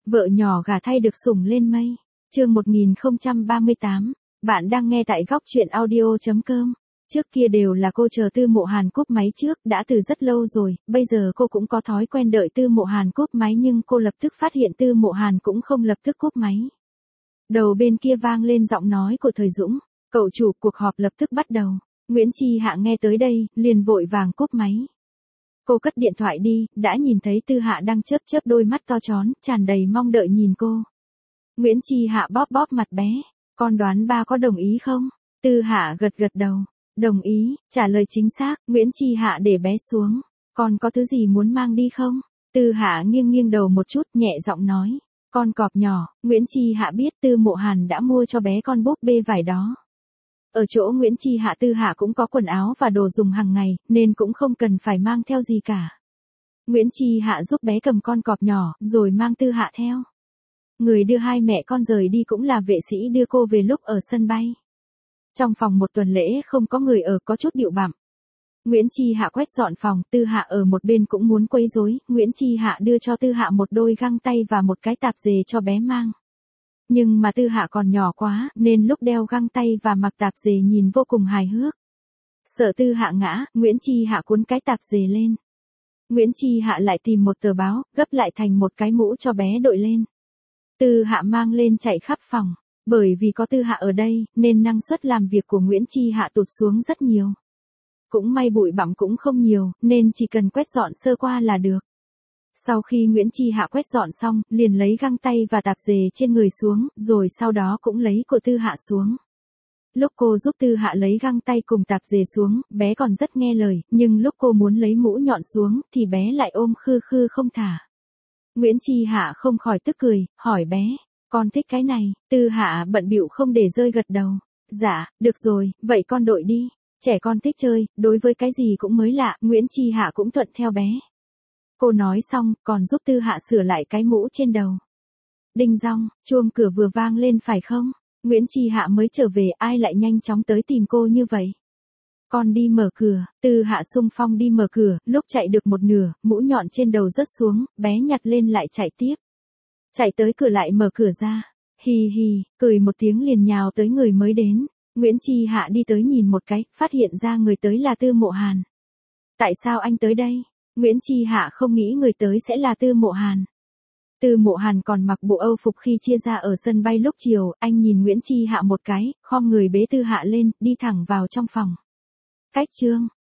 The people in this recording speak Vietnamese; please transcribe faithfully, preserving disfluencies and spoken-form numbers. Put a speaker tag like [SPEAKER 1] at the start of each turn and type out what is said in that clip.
[SPEAKER 1] Vợ nhỏ gả thay được sủng lên mây. Chương một nghìn không trăm ba mươi tám. Bạn đang nghe tại góc truyện audio chấm com. Trước kia đều là cô chờ Tư Mộ Hàn cúp máy trước, đã từ rất lâu rồi, bây giờ cô cũng có thói quen đợi Tư Mộ Hàn cúp máy, nhưng cô lập tức phát hiện Tư Mộ Hàn cũng không lập tức cúp máy. Đầu bên kia vang lên giọng nói của Thời Dũng. Cậu chủ, cuộc họp lập tức bắt đầu. Nguyễn Chi Hạ nghe tới đây, liền vội vàng cúp máy. Cô cất điện thoại đi, đã nhìn thấy Tư Hạ đang chớp chớp đôi mắt to tròn, tràn đầy mong đợi nhìn cô. Nguyễn Chi Hạ bóp bóp mặt bé. Con đoán ba có đồng ý không? Tư Hạ gật gật đầu. Đồng ý, trả lời chính xác. Nguyễn Chi Hạ để bé xuống. Con có thứ gì muốn mang đi không? Tư Hạ nghiêng nghiêng đầu một chút, nhẹ giọng nói. Con cọp nhỏ. Nguyễn Chi Hạ biết Tư Mộ Hàn đã mua cho bé con búp bê vải đó. Ở chỗ Nguyễn Chi Hạ, Tư Hạ cũng có quần áo và đồ dùng hàng ngày, nên cũng không cần phải mang theo gì cả. Nguyễn Chi Hạ giúp bé cầm con cọp nhỏ, rồi mang Tư Hạ theo. Người đưa hai mẹ con rời đi cũng là vệ sĩ đưa cô về lúc ở sân bay. Trong phòng một tuần lễ không có người ở, có chút điệu bặm. Nguyễn Chi Hạ quét dọn phòng, Tư Hạ ở một bên cũng muốn quấy rối. Nguyễn Chi Hạ đưa cho Tư Hạ một đôi găng tay và một cái tạp dề cho bé mang. Nhưng mà Tư Hạ còn nhỏ quá, nên lúc đeo găng tay và mặc tạp dề nhìn vô cùng hài hước. Sợ Tư Hạ ngã, Nguyễn Chi Hạ cuốn cái tạp dề lên. Nguyễn Chi Hạ lại tìm một tờ báo, gấp lại thành một cái mũ cho bé đội lên. Tư Hạ mang lên chạy khắp phòng. Bởi vì có Tư Hạ ở đây, nên năng suất làm việc của Nguyễn Chi Hạ tụt xuống rất nhiều. Cũng may bụi bặm cũng không nhiều, nên chỉ cần quét dọn sơ qua là được. Sau khi Nguyễn Chi Hạ quét dọn xong, liền lấy găng tay và tạp dề trên người xuống, rồi sau đó cũng lấy của Tư Hạ xuống. Lúc cô giúp Tư Hạ lấy găng tay cùng tạp dề xuống, bé còn rất nghe lời, nhưng lúc cô muốn lấy mũ nhọn xuống, thì bé lại ôm khư khư không thả. Nguyễn Chi Hạ không khỏi tức cười, hỏi bé, con thích cái này? Tư Hạ bận bịu không để rơi gật đầu. Dạ, được rồi, vậy con đội đi. Trẻ con thích chơi, đối với cái gì cũng mới lạ, Nguyễn Chi Hạ cũng thuận theo bé. Cô nói xong, còn giúp Tư Hạ sửa lại cái mũ trên đầu. Đinh dong, chuông cửa vừa vang lên phải không? Nguyễn Chi Hạ mới trở về, ai lại nhanh chóng tới tìm cô như vậy? Con đi mở cửa. Tư Hạ xung phong đi mở cửa, lúc chạy được một nửa, mũ nhọn trên đầu rớt xuống, bé nhặt lên lại chạy tiếp. Chạy tới cửa lại mở cửa ra. Hì hì, cười một tiếng liền nhào tới người mới đến. Nguyễn Chi Hạ đi tới nhìn một cái, phát hiện ra người tới là Tư Mộ Hàn. Tại sao anh tới đây? Nguyễn Chi Hạ không nghĩ người tới sẽ là Tư Mộ Hàn. Tư Mộ Hàn còn mặc bộ Âu phục khi chia ra ở sân bay lúc chiều, anh nhìn Nguyễn Chi Hạ một cái, khom người bế Tư Hạ lên, đi thẳng vào trong phòng. Cách chương,